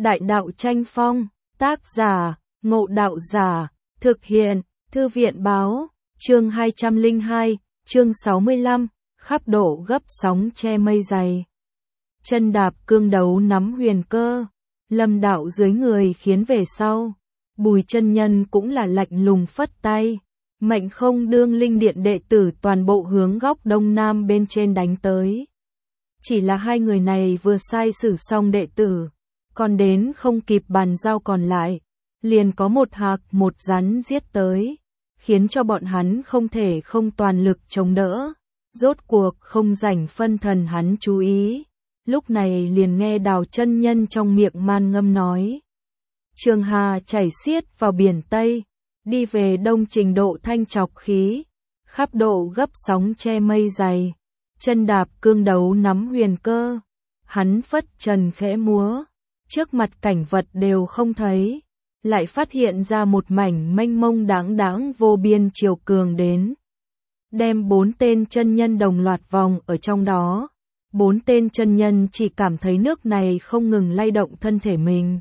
Đại đạo tranh phong, tác giả, Ngộ Đạo Giả, thực hiện, Thư viện báo, chương 202, chương 65, khắp độ gấp sóng che mây dày. Chân đạp cương đấu nắm huyền cơ, Lâm đạo dưới người khiến về sau. Bùi chân nhân cũng là lạnh lùng phất tay, mệnh không đương linh điện đệ tử toàn bộ hướng góc đông nam bên trên đánh tới. Chỉ là hai người này vừa sai xử xong đệ tử, còn đến không kịp bàn giao còn lại, liền có một hạc một rắn giết tới, khiến cho bọn hắn không thể không toàn lực chống đỡ. Rốt cuộc không rảnh phân thần hắn chú ý, lúc này liền nghe Đào chân nhân trong miệng man ngâm nói. Trường Hà chảy xiết vào biển Tây, đi về đông trình độ thanh trọc khí, khắp độ gấp sóng che mây dày, chân đạp cương đấu nắm huyền cơ, hắn phất trần khẽ múa, trước mặt cảnh vật đều không thấy, lại phát hiện ra một mảnh mênh mông đáng đáng vô biên chiều cường đến. Đem 4 tên chân nhân đồng loạt vòng ở trong đó, 4 tên chân nhân chỉ cảm thấy nước này không ngừng lay động thân thể mình.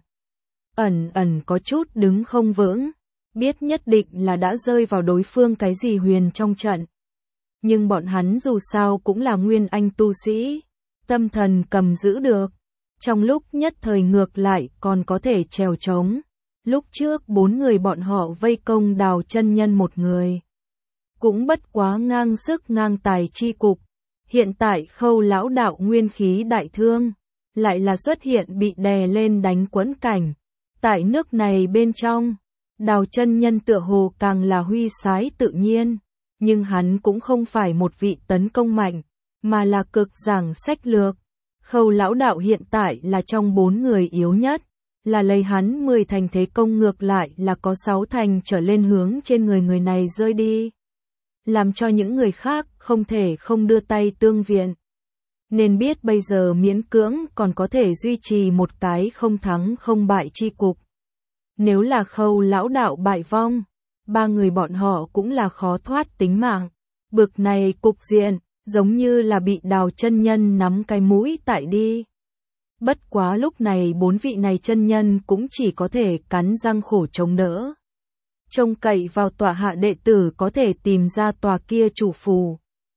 Ẩn ẩn có chút đứng không vững, biết nhất định là đã rơi vào đối phương cái gì huyền trong trận. Nhưng bọn hắn dù sao cũng là nguyên anh tu sĩ, tâm thần cầm giữ được, trong lúc nhất thời ngược lại còn có thể trèo trống. Lúc trước 4 người bọn họ vây công Đào chân nhân một người, cũng bất quá ngang sức ngang tài chi cục. Hiện tại Khâu lão đạo nguyên khí đại thương, lại là xuất hiện bị đè lên đánh quẫn cảnh. Tại nước này bên trong, Đào chân nhân tựa hồ càng là huy sái tự nhiên, nhưng hắn cũng không phải một vị tấn công mạnh, mà là cực giảng sách lược. Khâu lão đạo hiện tại là trong 4 người yếu nhất, là lấy hắn 10 thành thế công ngược lại là có 6 thành trở lên hướng trên người này rơi đi, làm cho những người khác không thể không đưa tay tương viện. Nên biết bây giờ miễn cưỡng còn có thể duy trì một cái không thắng không bại chi cục. Nếu là Khâu lão đạo bại vong, 3 người bọn họ cũng là khó thoát tính mạng. Bực này cục diện, giống như là bị Đào chân nhân nắm cái mũi tại đi. Bất quá lúc này 4 vị này chân nhân cũng chỉ có thể cắn răng khổ chống đỡ. Trông cậy vào tọa hạ đệ tử có thể tìm ra tòa kia chủ phù.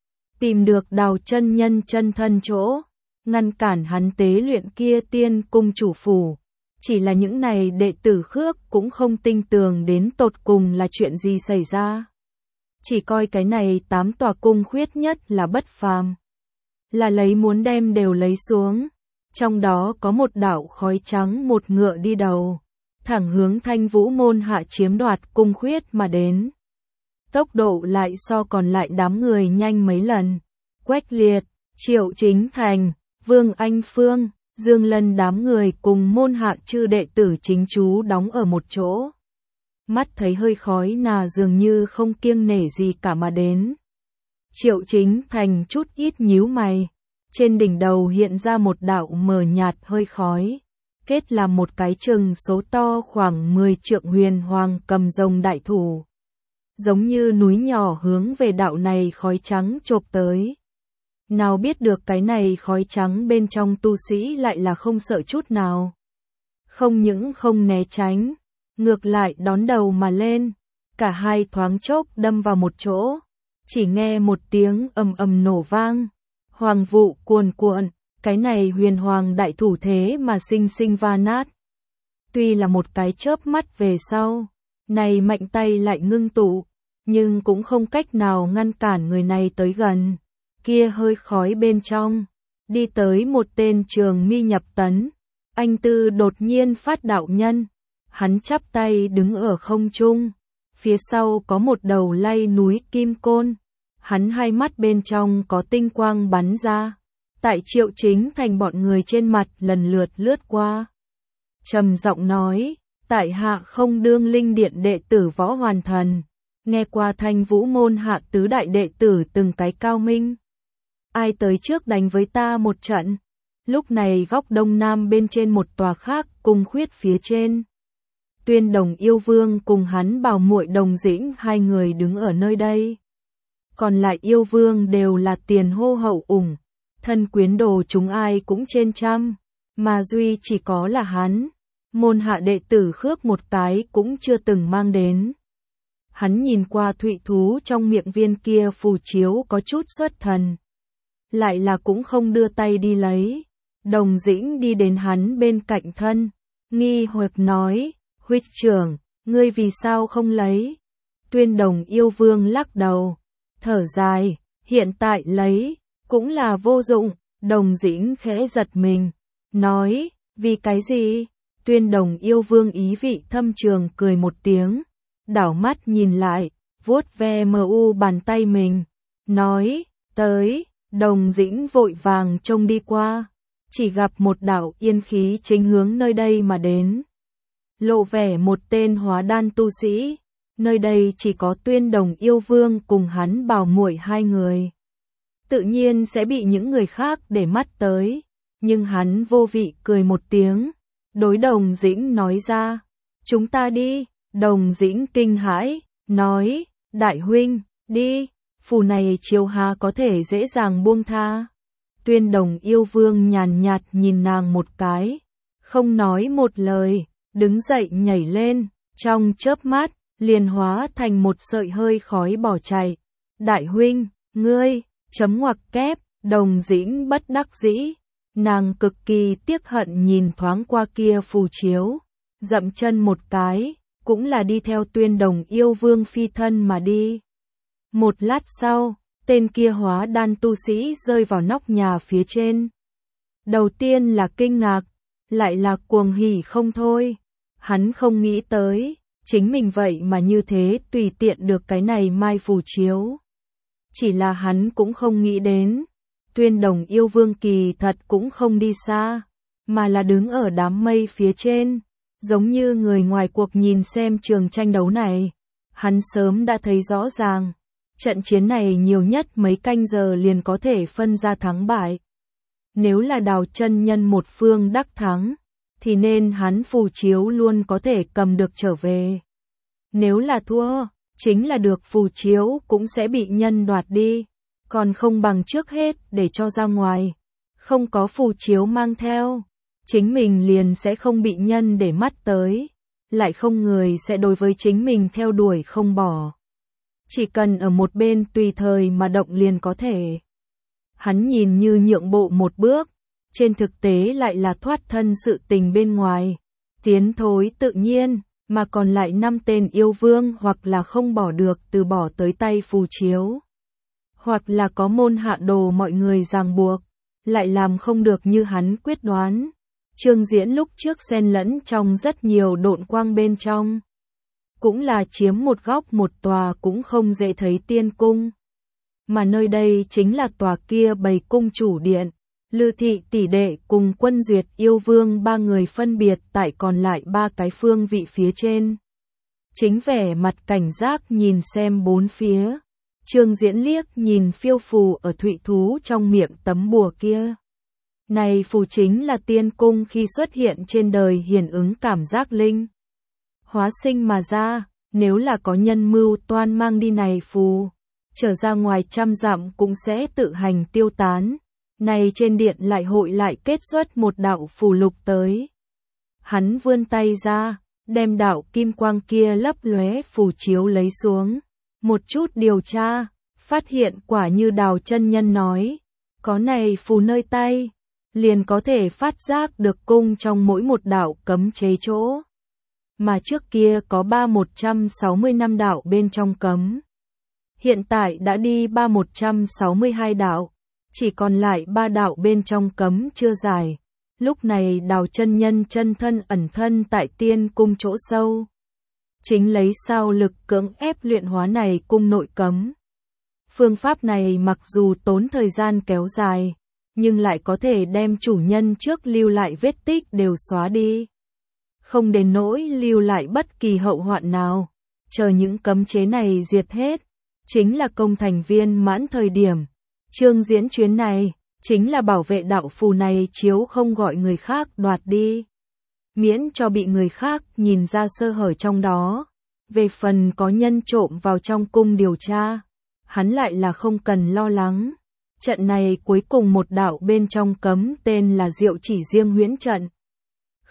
Tìm được Đào chân nhân chân thân chỗ, ngăn cản hắn tế luyện kia tiên cung chủ phù. Chỉ là những này đệ tử khước cũng không tinh tường đến tột cùng là chuyện gì xảy ra. Chỉ coi cái này 8 tòa cung khuyết nhất là bất phàm, là lấy muốn đem đều lấy xuống. Trong đó có một đạo khói trắng một ngựa đi đầu, thẳng hướng Thanh Vũ môn hạ chiếm đoạt cung khuyết mà đến. Tốc độ lại so còn lại đám người nhanh mấy lần. Quách Liệt, Triệu Chính Thành, Vương Anh Phương, Dương Lân đám người cùng môn hạ chư đệ tử chính chú đóng ở một chỗ. Mắt thấy hơi khói nà dường như không kiêng nể gì cả mà đến. Triệu Chính Thành chút ít nhíu mày, trên đỉnh đầu hiện ra một đạo mờ nhạt hơi khói, kết làm một cái chừng số to khoảng 10 trượng huyền hoàng cầm rồng đại thủ. Giống như núi nhỏ hướng về đạo này khói trắng chộp tới. Nào biết được cái này khói trắng bên trong tu sĩ lại là không sợ chút nào. Không những không né tránh, ngược lại đón đầu mà lên, cả hai thoáng chốc đâm vào một chỗ. Chỉ nghe một tiếng ầm ầm nổ vang, hoàng vụ cuồn cuộn, cái này huyền hoàng đại thủ thế mà sinh sinh va nát. Tuy là một cái chớp mắt về sau, này mạnh tay lại ngưng tụ, nhưng cũng không cách nào ngăn cản người này tới gần. Kia hơi khói bên trong, đi tới một tên trường mi nhập tấn, anh tư đột nhiên phát đạo nhân, hắn chắp tay đứng ở không trung, phía sau có một đầu lay núi kim côn, hắn hai mắt bên trong có tinh quang bắn ra, tại Triệu Chính Thành bọn người trên mặt lần lượt lướt qua. Trầm giọng nói, tại hạ không đương linh điện đệ tử Võ Hoàn Thần, nghe qua Thanh Vũ môn hạ tứ đại đệ tử từng cái cao minh. Ai tới trước đánh với ta một trận? Lúc này góc đông nam bên trên một tòa khác cung khuyết phía trên. Tuyên Đồng Yêu Vương cùng hắn bảo muội Đồng Dĩnh hai người đứng ở nơi đây. Còn lại yêu vương đều là tiền hô hậu ủng, thân quyến đồ chúng ai cũng trên trăm, mà duy chỉ có là hắn, môn hạ đệ tử khước một cái cũng chưa từng mang đến. Hắn nhìn qua thụy thú trong miệng viên kia phù chiếu có chút xuất thần. Lại là cũng không đưa tay đi lấy. Đồng Dĩnh đi đến hắn bên cạnh thân, nghi hoặc nói, huynh trưởng, ngươi vì sao không lấy? Tuyên Đồng Yêu Vương lắc đầu, thở dài, hiện tại lấy, cũng là vô dụng. Đồng Dĩnh khẽ giật mình, nói, vì cái gì? Tuyên Đồng Yêu Vương ý vị thâm trường cười một tiếng, đảo mắt nhìn lại, vuốt ve bàn tay mình, nói, tới. Đồng Dĩnh vội vàng trông đi qua, chỉ gặp một đạo yên khí chính hướng nơi đây mà đến. Lộ vẻ một tên hóa đan tu sĩ, nơi đây chỉ có Tuyên Đồng Yêu Vương cùng hắn bảo muội hai người. Tự nhiên sẽ bị những người khác để mắt tới, nhưng hắn vô vị cười một tiếng, đối Đồng Dĩnh nói ra, chúng ta đi. Đồng Dĩnh kinh hãi, nói, đại huynh, đi. Phù này chiếu hà có thể dễ dàng buông tha. Tuyên Đồng Yêu Vương nhàn nhạt nhìn nàng một cái, không nói một lời, đứng dậy nhảy lên, trong chớp mắt, liền hóa thành một sợi hơi khói bỏ chạy. Đại huynh, ngươi, chấm ngoặc kép, Đồng Dĩnh bất đắc dĩ, nàng cực kỳ tiếc hận nhìn thoáng qua kia phù chiếu, dậm chân một cái, cũng là đi theo Tuyên Đồng Yêu Vương phi thân mà đi. Một lát sau, tên kia hóa đan tu sĩ rơi vào nóc nhà phía trên. Đầu tiên là kinh ngạc, lại là cuồng hỉ không thôi. Hắn không nghĩ tới, chính mình vậy mà như thế tùy tiện được cái này mai phù chiếu. Chỉ là hắn cũng không nghĩ đến, Tuyên Đồng Yêu Vương kỳ thật cũng không đi xa, mà là đứng ở đám mây phía trên, giống như người ngoài cuộc nhìn xem trường tranh đấu này. Hắn sớm đã thấy rõ ràng. Trận chiến này nhiều nhất mấy canh giờ liền có thể phân ra thắng bại. Nếu là Đào chân nhân một phương đắc thắng, thì nên hắn phù chiếu luôn có thể cầm được trở về. Nếu là thua, chính là được phù chiếu cũng sẽ bị nhân đoạt đi, còn không bằng trước hết để cho ra ngoài. Không có phù chiếu mang theo, chính mình liền sẽ không bị nhân để mắt tới, lại không người sẽ đối với chính mình theo đuổi không bỏ. Chỉ cần ở một bên tùy thời mà động liền có thể. Hắn nhìn như nhượng bộ một bước, trên thực tế lại là thoát thân sự tình bên ngoài. Tiến thối tự nhiên, mà còn lại 5 tên yêu vương hoặc là không bỏ được từ bỏ tới tay phù chiếu. Hoặc là có môn hạ đồ mọi người ràng buộc, lại làm không được như hắn quyết đoán. Trương Diễn lúc trước xen lẫn trong rất nhiều độn quang bên trong. Cũng là chiếm một góc một tòa cũng không dễ thấy tiên cung. Mà nơi đây chính là tòa kia bầy cung chủ điện. Lư thị tỷ đệ cùng Quân Duyệt Yêu Vương 3 người phân biệt tại còn lại 3 cái phương vị phía trên. Chính vẻ mặt cảnh giác nhìn xem bốn phía. Trương Diễn liếc nhìn phiêu phù ở thụy thú trong miệng tấm bùa kia. Này phù chính là tiên cung khi xuất hiện trên đời hiển ứng cảm giác linh hóa sinh mà ra, nếu là có nhân mưu toan mang đi này phù, trở ra ngoài 100 dặm cũng sẽ tự hành tiêu tán. Này trên điện lại hội lại kết xuất một đạo phù lục tới. Hắn vươn tay ra, đem đạo kim quang kia lấp lóe phù chiếu lấy xuống. Một chút điều tra, phát hiện quả như Đào chân nhân nói, có này phù nơi tay, liền có thể phát giác được cung trong mỗi một đạo cấm chế chỗ. Mà trước kia có 160 năm đạo bên trong cấm. Hiện tại đã đi 162 đạo, chỉ còn lại 3 đạo bên trong cấm chưa giải. Lúc này Đào chân nhân chân thân ẩn thân tại tiên cung chỗ sâu. Chính lấy sao lực cưỡng ép luyện hóa này cung nội cấm. Phương pháp này mặc dù tốn thời gian kéo dài, nhưng lại có thể đem chủ nhân trước lưu lại vết tích đều xóa đi. Không đến nỗi lưu lại bất kỳ hậu hoạn nào, chờ những cấm chế này diệt hết, chính là công thành viên mãn thời điểm. Trương Diễn chuyến này, chính là bảo vệ đạo phù này chiếu không gọi người khác đoạt đi. Miễn cho bị người khác nhìn ra sơ hở trong đó. Về phần có nhân trộm vào trong cung điều tra, hắn lại là không cần lo lắng. Trận này cuối cùng một đạo bên trong cấm tên là Diệu Chỉ Riêng Huyễn Trận.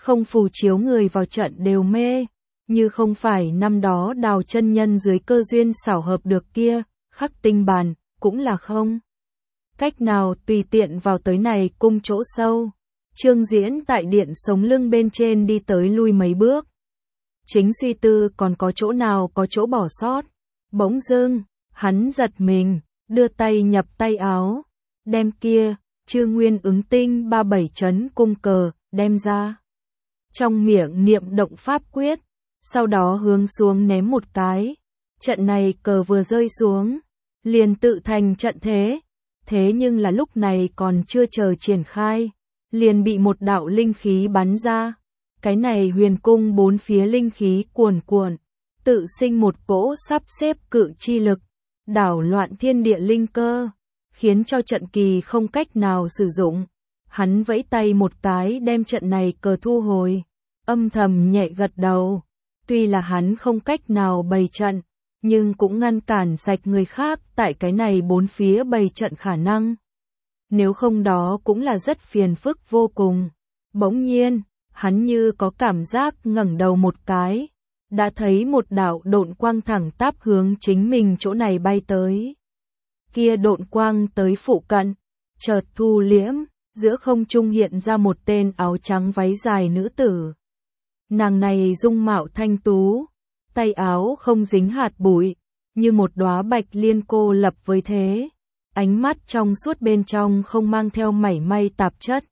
không phù chiếu người vào trận đều mê, như không phải năm đó Đào chân nhân dưới cơ duyên xảo hợp được kia, khắc tinh bàn, cũng là không cách nào tùy tiện vào tới này cung chỗ sâu. Trương Diễn tại điện sống lưng bên trên đi tới lui mấy bước. Chính suy tư còn có chỗ nào có chỗ bỏ sót. Bỗng dưng, hắn giật mình, đưa tay nhập tay áo, đem kia, Chư Nguyên ứng tinh 37 chấn cung cờ, đem ra. Trong miệng niệm động pháp quyết, sau đó hướng xuống ném một cái. Trận này cờ vừa rơi xuống, liền tự thành trận thế. Thế nhưng là lúc này còn chưa chờ triển khai, liền bị một đạo linh khí bắn ra. Cái này huyền cung bốn phía linh khí cuồn cuộn, tự sinh một cỗ sắp xếp cự chi lực, đảo loạn thiên địa linh cơ, khiến cho trận kỳ không cách nào sử dụng. Hắn vẫy tay một cái đem trận này cờ thu hồi, âm thầm nhẹ gật đầu. Tuy là hắn không cách nào bày trận, nhưng cũng ngăn cản sạch người khác tại cái này bốn phía bày trận khả năng. Nếu không đó cũng là rất phiền phức vô cùng. Bỗng nhiên, hắn như có cảm giác ngẩng đầu một cái, đã thấy một đạo độn quang thẳng tắp hướng chính mình chỗ này bay tới. Kia độn quang tới phụ cận, chợt thu liễm, giữa không trung hiện ra một tên áo trắng váy dài nữ tử. Nàng này dung mạo thanh tú, tay áo không dính hạt bụi, như một đóa bạch liên cô lập với thế, ánh mắt trong suốt bên trong không mang theo mảy may tạp chất.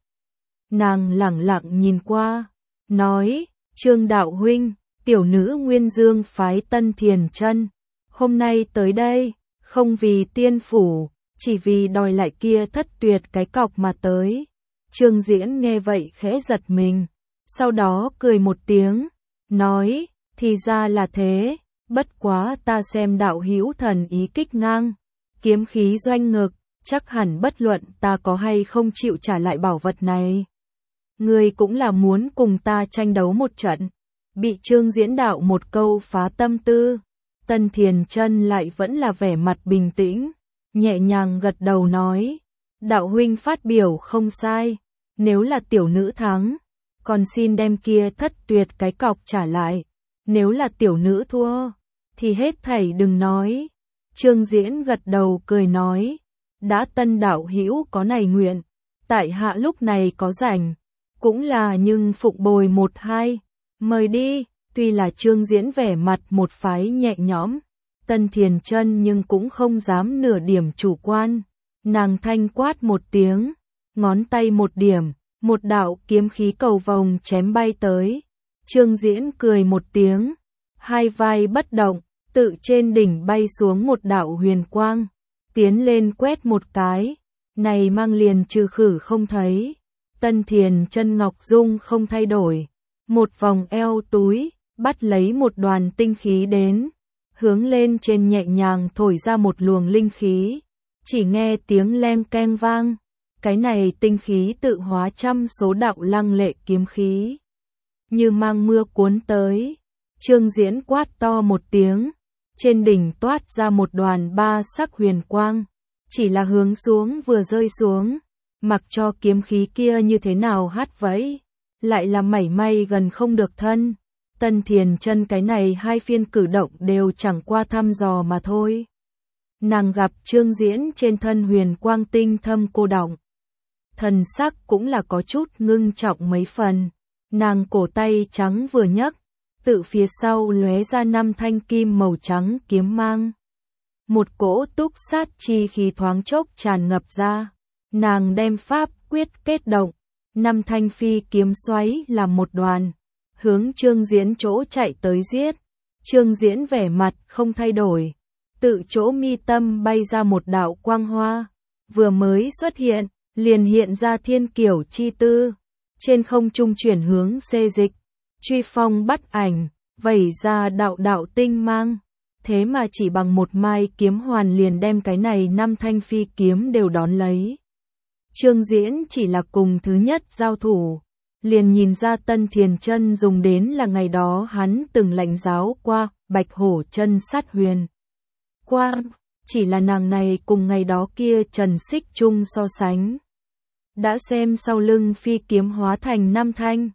Nàng lẳng lặng nhìn qua, nói, Trương đạo huynh, tiểu nữ Nguyên Dương phái Tân Thiền Chân, hôm nay tới đây, không vì tiên phủ, chỉ vì đòi lại kia thất tuyệt cái cọc mà tới. Trương Diễn nghe vậy khẽ giật mình, sau đó cười một tiếng, nói, thì ra là thế, bất quá ta xem đạo hữu thần ý kích ngang, kiếm khí doanh ngực, chắc hẳn bất luận ta có hay không chịu trả lại bảo vật này. Ngươi cũng là muốn cùng ta tranh đấu một trận. Bị Trương Diễn đạo một câu phá tâm tư, Tân Thiền Chân lại vẫn là vẻ mặt bình tĩnh, nhẹ nhàng gật đầu nói, đạo huynh phát biểu không sai, nếu là tiểu nữ thắng, còn xin đem kia thất tuyệt cái cọc trả lại, nếu là tiểu nữ thua, thì hết thảy đừng nói. Trương Diễn gật đầu cười nói, đã Tân đạo hữu có này nguyện, tại hạ lúc này có rảnh, cũng là nhưng phụng bồi một hai, mời đi. Tuy là Trương Diễn vẻ mặt một phái nhẹ nhõm, Tân Thiền Chân nhưng cũng không dám nửa điểm chủ quan. Nàng thanh quát một tiếng, ngón tay một điểm, một đạo kiếm khí cầu vồng chém bay tới. Trương Diễn cười một tiếng, hai vai bất động, tự trên đỉnh bay xuống một đạo huyền quang, tiến lên quét một cái, này mang liền trừ khử không thấy. Tân Thiền Chân ngọc dung không thay đổi, một vòng eo túi, bắt lấy một đoàn tinh khí đến, hướng lên trên nhẹ nhàng thổi ra một luồng linh khí, chỉ nghe tiếng leng keng vang, cái này tinh khí tự hóa trăm số đạo lăng lệ kiếm khí, như mang mưa cuốn tới. Trương Diễn quát to một tiếng, trên đỉnh toát ra một đoàn ba sắc huyền quang, chỉ là hướng xuống vừa rơi xuống, mặc cho kiếm khí kia như thế nào hát vẫy, lại là mảy may gần không được thân. Tân Thiền Chân cái này hai phiên cử động đều chẳng qua thăm dò mà thôi. Nàng gặp Trương Diễn trên thân huyền quang tinh thâm cô đọng, thần sắc cũng là có chút ngưng trọng mấy phần. Nàng cổ tay trắng vừa nhấc, tự phía sau lóe ra năm thanh kim màu trắng kiếm mang. Một cỗ túc sát chi khí thoáng chốc tràn ngập ra. Nàng đem pháp quyết kết động, năm thanh phi kiếm xoáy làm một đoàn, hướng Trương Diễn chỗ chạy tới giết. Trương Diễn vẻ mặt không thay đổi, tự chỗ mi tâm bay ra một đạo quang hoa, vừa mới xuất hiện, liền hiện ra thiên kiểu chi tư, trên không trung chuyển hướng xê dịch, truy phong bắt ảnh, vẩy ra đạo đạo tinh mang, thế mà chỉ bằng một mai kiếm hoàn liền đem cái này năm thanh phi kiếm đều đón lấy. Trương Diễn chỉ là cùng thứ nhất giao thủ, liền nhìn ra Tân Thiền Chân dùng đến là ngày đó hắn từng lãnh giáo qua Bạch Hổ chân sát huyền quang, chỉ là nàng này cùng ngày đó kia Trần Xích Trung so sánh. Đã xem sau lưng phi kiếm hóa thành năm thanh,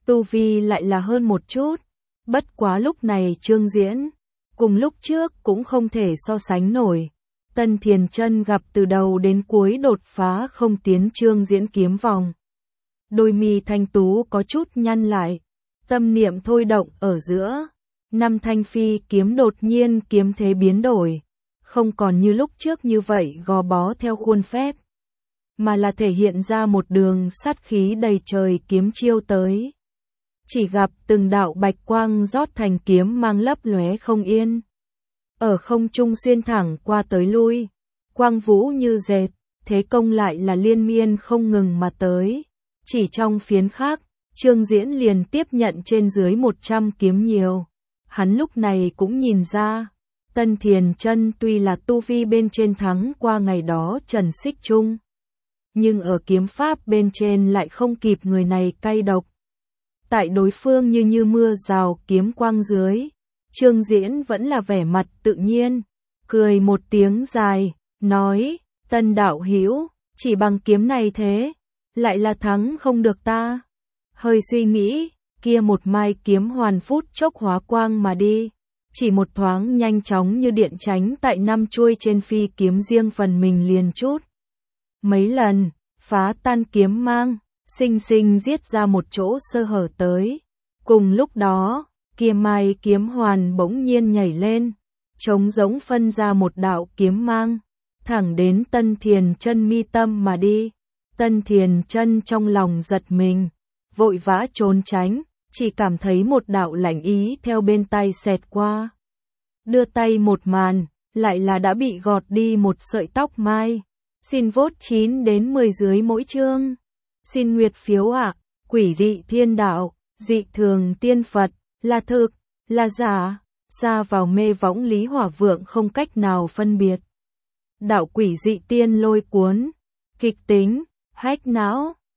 tu vi lại là hơn một chút. Bất quá lúc này Trương Diễn, cùng lúc trước cũng không thể so sánh nổi. Tân Thiền Chân gặp từ đầu đến cuối đột phá không tiến Trương Diễn kiếm vòng. Đôi mi thanh tú có chút nhăn lại, tâm niệm thôi động ở giữa. Năm thanh phi kiếm đột nhiên kiếm thế biến đổi, không còn như lúc trước như vậy gò bó theo khuôn phép, mà là thể hiện ra một đường sát khí đầy trời kiếm chiêu tới. Chỉ gặp từng đạo bạch quang rót thành kiếm mang lấp lóe không yên. Ở không trung xuyên thẳng qua tới lui, quang vũ như dệt, thế công lại là liên miên không ngừng mà tới. Chỉ trong phiến khắc, Trương Diễn liền tiếp nhận trên dưới 100 kiếm nhiều. Hắn lúc này cũng nhìn ra, Tân Thiền Chân tuy là tu vi bên trên thắng qua ngày đó Trần Xích Trung, nhưng ở kiếm pháp bên trên lại không kịp người này cay độc. Tại đối phương như mưa rào kiếm quang dưới, Trương Diễn vẫn là vẻ mặt tự nhiên, cười một tiếng dài, nói, Tân đạo hữu, chỉ bằng kiếm này thế, lại là thắng không được ta. Hơi suy nghĩ, kia một mai kiếm hoàn phút chốc hóa quang mà đi, chỉ một thoáng nhanh chóng như điện tránh tại năm chuôi trên phi kiếm riêng phần mình liền chút. Mấy lần, phá tan kiếm mang, sinh sinh giết ra một chỗ sơ hở tới. Cùng lúc đó, kia mai kiếm hoàn bỗng nhiên nhảy lên, trống giống phân ra một đạo kiếm mang, thẳng đến Tân Thiền Chân mi tâm mà đi. Tân Thiền Chân trong lòng giật mình, vội vã trốn tránh, chỉ cảm thấy một đạo lạnh ý theo bên tay xẹt qua. Đưa tay một màn, lại là đã bị gọt đi một sợi tóc mai. Xin vote 9 đến 10 dưới mỗi chương. Xin nguyệt phiếu ạ. Quỷ dị thiên đạo, dị thường tiên Phật, là thực, là giả, xa vào mê võng Lý Hỏa Vượng không cách nào phân biệt. Đạo quỷ dị tiên lôi cuốn, kịch tính, hack não.